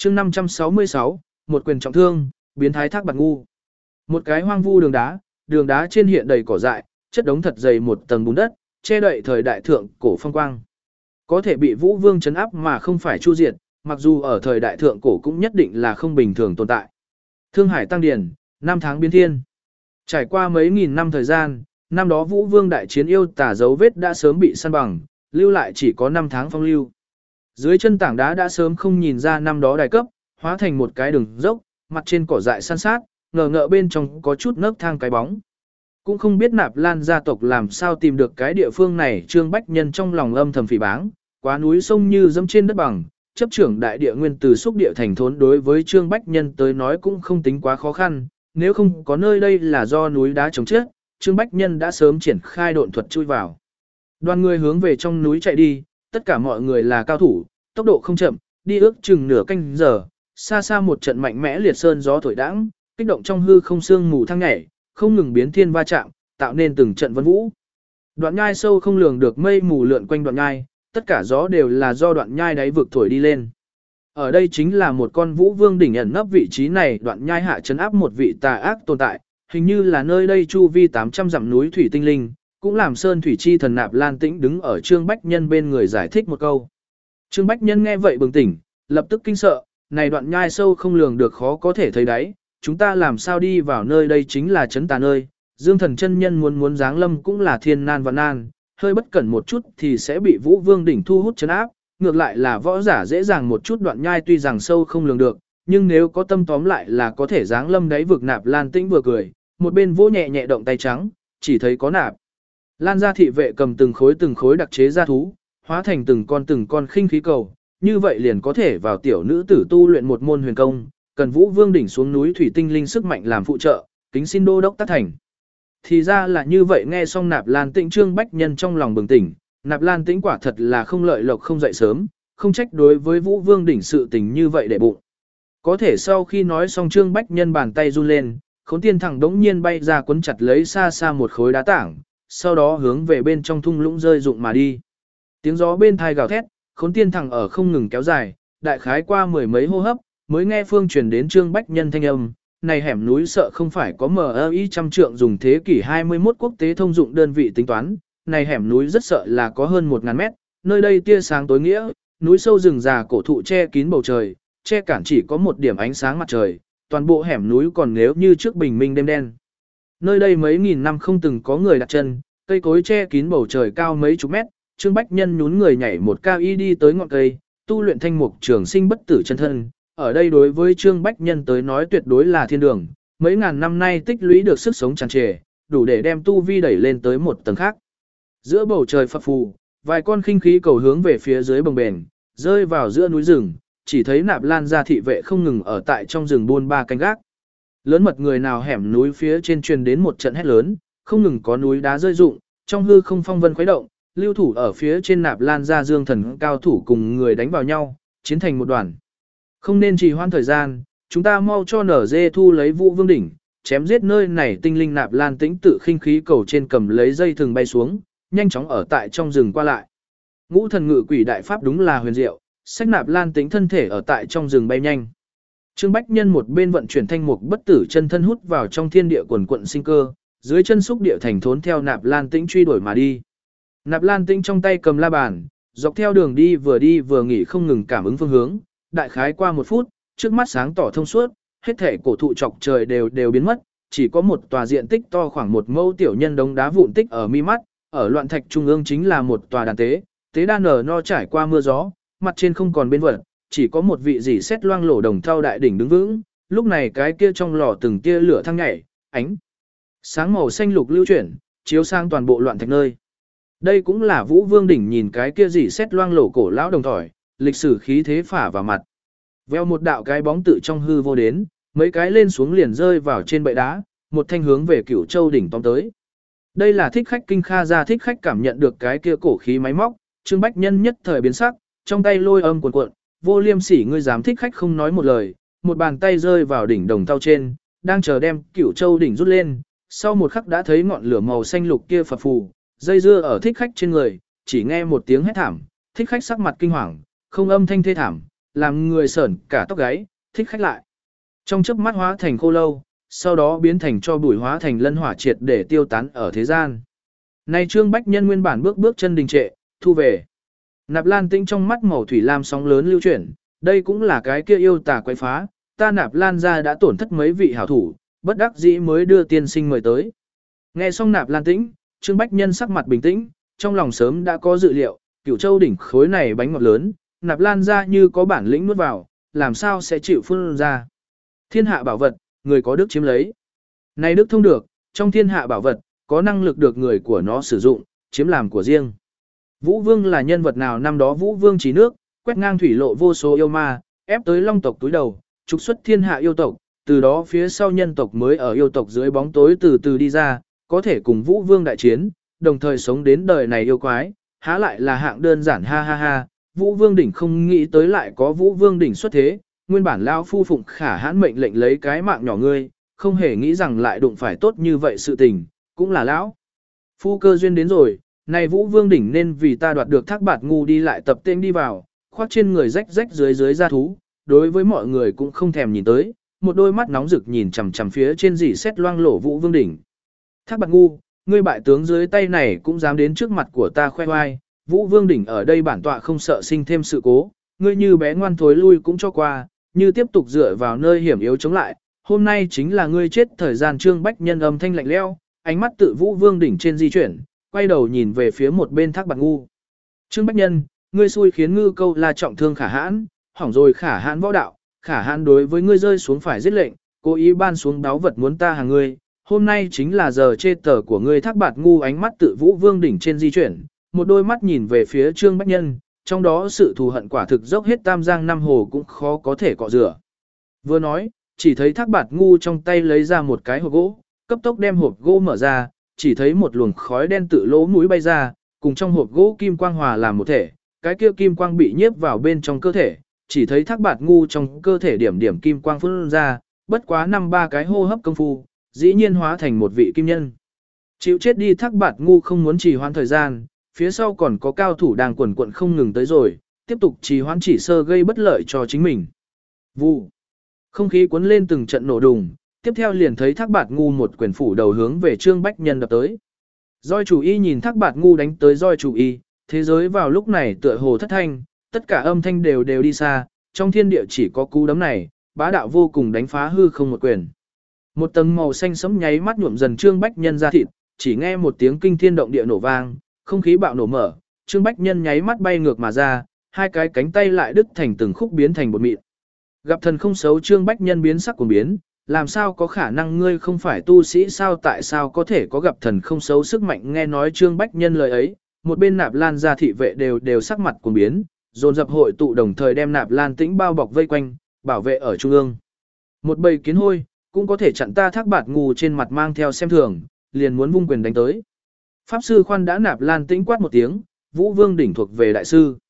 chương 566, một quyền trọng thương, biến thái thác bạt ngu. Một cái hoang vu đường đá trên hiện đầy cỏ dại, chất đống thật dày một tầng bùn đất, che đậy thời đại thượng cổ phong quang. Có thể bị Vũ Vương trấn áp mà không phải chu diệt, mặc dù ở thời đại thượng cổ cũng nhất định là không bình thường tồn tại. Thương Hải Tăng Điển, năm tháng biến thiên. Trải qua mấy nghìn năm thời gian, năm đó Vũ Vương đại chiến yêu tả dấu vết đã sớm bị săn bằng, lưu lại chỉ có 5 tháng phong lưu. Dưới chân tảng đá đã sớm không nhìn ra năm đó đài cấp, hóa thành một cái đường dốc, mặt trên cỏ dại san sát, ngờ ngợ bên trong có chút nấc thang cái bóng. Cũng không biết Nạp Lan gia tộc làm sao tìm được cái địa phương này, Trương Bách Nhân trong lòng âm thầm phỉ báng, quá núi sông như dẫm trên đất bằng, chấp trưởng đại địa nguyên từ xúc địa thành thốn đối với Trương Bách Nhân tới nói cũng không tính quá khó khăn, nếu không có nơi đây là do núi đá chống chết, Trương Bách Nhân đã sớm triển khai độn thuật chui vào. Đoàn người hướng về trong núi chạy đi, tất cả mọi người là cao thủ, tốc độ không chậm, đi ước chừng nửa canh giờ, xa xa một trận mạnh mẽ liệt sơn gió thổi đãng, kích động trong hư không sương mù thăng nhảy, không ngừng biến thiên va chạm, tạo nên từng trận vân vũ. Đoạn nhai sâu không lường được mây mù lượn quanh đoạn nhai, tất cả gió đều là do đoạn nhai đáy vực thổi đi lên. Ở đây chính là một con Vũ Vương đỉnh ẩn nấp vị trí này, đoạn nhai hạ trấn áp một vị tà ác tồn tại, hình như là nơi đây chu vi 800 dặm núi thủy tinh linh, cũng làm Sơn Thủy Chi thần Nạp Lan Tĩnh đứng ở Trương Bách Nhân bên người giải thích một câu. Trương Bách Nhân nghe vậy bừng tỉnh, lập tức kinh sợ, này đoạn nhai sâu không lường được khó có thể thấy đáy, chúng ta làm sao đi vào nơi đây chính là trấn tà nơi, Dương Thần chân nhân muốn giáng lâm cũng là thiên nan và nan, hơi bất cẩn một chút thì sẽ bị Vũ Vương đỉnh thu hút trấn áp, ngược lại là võ giả dễ dàng một chút, đoạn nhai tuy rằng sâu không lường được, nhưng nếu có tâm tóm lại là có thể giáng lâm đáy vực. Nạp Lan Tĩnh vừa cười, một bên vỗ nhẹ nhẹ động tay trắng, chỉ thấy có Nạp Lan gia thị vệ cầm từng khối đặc chế gia thú, hóa thành từng con khinh khí cầu, như vậy liền có thể vào tiểu nữ tử tu luyện một môn huyền công, cần Vũ Vương đỉnh xuống núi thủy tinh linh sức mạnh làm phụ trợ, kính xin đô đốc tác thành. Thì ra là như vậy, nghe xong Nạp Lan Tĩnh, Trương Bách Nhân trong lòng bừng tỉnh, Nạp Lan Tĩnh quả thật là không lợi lộc không dậy sớm, không trách đối với Vũ Vương đỉnh sự tình như vậy để bụng. Có thể sau khi nói xong, Trương Bách Nhân bàn tay run lên, Khốn Tiên Thẳng đống nhiên bay ra quấn chặt lấy xa xa một khối đá tảng, sau đó hướng về bên trong thung lũng rơi rụng mà đi. Tiếng gió bên thai gào thét, Khốn Tiên Thẳng ở không ngừng kéo dài, đại khái qua mười mấy hô hấp, mới nghe phương truyền đến Trương Bách Nhân thanh âm, này hẻm núi sợ không phải có MI trăm trượng dùng thế kỷ 21 quốc tế thông dụng đơn vị tính toán, này hẻm núi rất sợ là có hơn 1000 mét, nơi đây tia sáng tối nghĩa, núi sâu rừng già cổ thụ che kín bầu trời, che cản chỉ có một điểm ánh sáng mặt trời, toàn bộ hẻm núi còn nếu như trước bình minh đêm đen. Nơi đây mấy nghìn năm không từng có người đặt chân, cây cối che kín bầu trời cao mấy chục mét, Trương Bách Nhân nhún người nhảy một cao y đi tới ngọn cây, tu luyện thanh mục trường sinh bất tử chân thân. Ở đây đối với Trương Bách Nhân tới nói tuyệt đối là thiên đường, mấy ngàn năm nay tích lũy được sức sống tràn trề, đủ để đem tu vi đẩy lên tới một tầng khác. Giữa bầu trời phập phù, vài con khinh khí cầu hướng về phía dưới bồng bềnh, rơi vào giữa núi rừng, chỉ thấy Nạp Lan gia thị vệ không ngừng ở tại trong rừng buôn ba canh gác. Lớn mật người nào hẻm núi phía trên truyền đến một trận hét lớn, không ngừng có núi đá rơi rụng, trong hư không phong vân khuấy động, lưu thủ ở phía trên Nạp Lan gia Dương Thần cao thủ cùng người đánh vào nhau, chiến thành một đoàn. Không nên trì hoãn thời gian, chúng ta mau cho nở dê thu lấy Vũ Vương đỉnh, chém giết nơi này. Tinh linh Nạp Lan Tĩnh tự khinh khí cầu trên cầm lấy dây thừng bay xuống, nhanh chóng ở tại trong rừng qua lại. Ngũ thần ngự quỷ đại pháp đúng là huyền diệu, xách Nạp Lan Tĩnh thân thể ở tại trong rừng bay nhanh. Trương Bách Nhân một bên vận chuyển thanh mục bất tử chân thân hút vào trong thiên địa quần quận sinh cơ, dưới chân xúc địa thành thốn theo Nạp Lan Tĩnh truy đuổi mà đi. Nạp Lan Tĩnh trong tay cầm la bàn, dọc theo đường đi vừa nghỉ không ngừng cảm ứng phương hướng, đại khái qua 1 phút, trước mắt sáng tỏ thông suốt, hết thể cổ thụ chọc trời đều biến mất, chỉ có một tòa diện tích to khoảng 1 mẫu tiểu nhân đống đá vụn tích ở mi mắt, ở loạn thạch trung ương chính là một tòa đàn tế đan nở no trải qua mưa gió, mặt trên không còn bên vật, chỉ có một vị dì xét loang lổ đồng thau đại đỉnh đứng vững, lúc này cái kia trong lò từng tia lửa thăng nhảy, ánh sáng màu xanh lục lưu chuyển, chiếu sang toàn bộ loạn thạch nơi. Đây cũng là Vũ Vương đỉnh, nhìn cái kia dì xét loang lổ cổ lão đồng thỏi, lịch sử khí thế phả vào mặt. Veo một đạo cái bóng tự trong hư vô đến, mấy cái lên xuống liền rơi vào trên bệ đá, một thanh hướng về Cửu Châu đỉnh tóm tới. Đây là Thích Khách Kinh Kha gia. Thích Khách cảm nhận được cái kia cổ khí máy móc, Trương Bách Nhân nhất thời biến sắc, trong tay lôi âm cuồn cuộn, vô liêm sỉ ngươi dám. Thích Khách không nói một lời, một bàn tay rơi vào đỉnh đồng thau trên, đang chờ đem Cửu Châu đỉnh rút lên, sau một khắc đã thấy ngọn lửa màu xanh lục kia phập phù, dây dưa ở Thích Khách trên người, chỉ nghe một tiếng hét thảm, Thích Khách sắc mặt kinh hoàng, không âm thanh thê thảm, làm người sởn cả tóc gáy, thích khách lại. Trong chớp mắt hóa thành khô lâu, sau đó biến thành cho bụi hóa thành lân hỏa triệt để tiêu tán ở thế gian. Này Trương Bách Nhân nguyên bản bước chân đình trệ, thu về. Nạp Lan Tĩnh trong mắt màu thủy lam sóng lớn lưu chuyển, đây cũng là cái kia yêu tà quái phá, ta Nạp Lan gia đã tổn thất mấy vị hảo thủ, bất đắc dĩ mới đưa tiên sinh mời tới. Nghe xong Nạp Lan Tĩnh, Trương Bách Nhân sắc mặt bình tĩnh, trong lòng sớm đã có dự liệu, Cửu Châu đỉnh khối này bánh ngọt lớn, Nạp Lan gia như có bản lĩnh nuốt vào, làm sao sẽ chịu phun ra. Thiên hạ bảo vật, người có đức chiếm lấy. Này đức thông được, trong thiên hạ bảo vật, có năng lực được người của nó sử dụng, chiếm làm của riêng. Vũ Vương là nhân vật nào năm đó Vũ Vương chỉ nước, quét ngang thủy lộ vô số yêu ma, ép tới long tộc túi đầu, trục xuất thiên hạ yêu tộc, từ đó phía sau nhân tộc mới ở yêu tộc dưới bóng tối từ từ đi ra, có thể cùng Vũ Vương đại chiến, đồng thời sống đến đời này yêu quái, há lại là hạng đơn giản ha ha ha, Vũ Vương đỉnh không nghĩ tới lại có Vũ Vương đỉnh xuất thế, nguyên bản lão phu phụng khả hãn mệnh lệnh lấy cái mạng nhỏ ngươi, không hề nghĩ rằng lại đụng phải tốt như vậy sự tình, cũng là lão phu cơ duyên đến rồi, này Vũ Vương đỉnh nên vì ta đoạt được Thác Bạt Ngu đi lại tập tên đi vào, khoác trên người rách rách dưới da thú, đối với mọi người cũng không thèm nhìn tới, một đôi mắt nóng rực nhìn chằm chằm phía trên dỉ xét loang lổ Vũ Vương đỉnh. Thác Bạt Ngu, ngươi bại tướng dưới tay này cũng dám đến trước mặt của ta khoe oai, Vũ Vương đỉnh ở đây bản tọa không sợ sinh thêm sự cố, ngươi như bé ngoan thối lui cũng cho qua, như tiếp tục dựa vào nơi hiểm yếu chống lại, hôm nay chính là ngươi chết thời gian. Trương Bách Nhân âm thanh lạnh lẽo, ánh mắt tự Vũ Vương đỉnh trên di chuyển, quay đầu nhìn về phía một bên Thác Bạt Ngu. Trương Bách Nhân, ngươi xui khiến Ngư Câu La trọng thương Khả Hãn, hỏng rồi Khả Hãn võ đạo, Khả Hãn đối với ngươi rơi xuống phải giết lệnh, cố ý ban xuống đáo vật muốn ta hàng ngươi, hôm nay chính là giờ chê tờ của ngươi. Thác Bạt Ngu ánh mắt tự Vũ Vương đỉnh trên di chuyển, một đôi mắt nhìn về phía Trương Bách Nhân, trong đó sự thù hận quả thực dốc hết tam giang năm hồ cũng khó có thể cọ rửa. Vừa nói, chỉ thấy Thác Bạt Ngu trong tay lấy ra một cái hộp gỗ, cấp tốc đem hộp gỗ mở ra, chỉ thấy một luồng khói đen tự lỗ mũi bay ra, cùng trong hộp gỗ kim quang hòa làm một thể, cái kia kim quang bị nhiếp vào bên trong cơ thể, chỉ thấy Thác Bạt Ngu trong cơ thể điểm điểm kim quang phun ra, bất quá 5-3 cái hô hấp công phu, dĩ nhiên hóa thành một vị kim nhân. Chịu chết đi. Thác Bạt Ngu không muốn trì hoãn thời gian, phía sau còn có cao thủ đang quần quận không ngừng tới rồi, tiếp tục trì hoãn chỉ sơ gây bất lợi cho chính mình. Vụ. Không khí cuốn lên từng trận nổ đùng, tiếp theo liền thấy Thác Bạt Ngu một quyền phủ đầu hướng về Trương Bách Nhân đập tới. Doi chủ y nhìn Thác Bạt Ngu đánh tới Doi chủ y, thế giới vào lúc này tựa hồ thất thanh, tất cả âm thanh đều đi xa, trong thiên địa chỉ có cú đấm này, bá đạo vô cùng đánh phá hư không một quyền. Một tầng màu xanh sẫm nháy mắt nhuộm dần Trương Bách Nhân ra thịt, chỉ nghe một tiếng kinh thiên động địa nổ vang, không khí bạo nổ mở, Trương Bách Nhân nháy mắt bay ngược mà ra, hai cái cánh tay lại đứt thành từng khúc biến thành bột mịn. Gặp thần không xấu. Trương Bách Nhân biến sắc của biến, làm sao có khả năng, ngươi không phải tu sĩ sao, tại sao có thể có gặp thần không xấu sức mạnh. Nghe nói Trương Bách Nhân lời ấy, một bên Nạp Lan gia thị vệ đều sắc mặt cuồng biến, dồn dập hội tụ đồng thời đem Nạp Lan Tĩnh bao bọc vây quanh, bảo vệ ở trung ương. Một bầy kiến hôi, cũng có thể chặn ta. Thác Bạt Ngu trên mặt mang theo xem thường, liền muốn vung quyền đánh tới. Pháp sư khoan đã. Nạp Lan Tĩnh quát một tiếng, Vũ Vương đỉnh thuộc về đại sư.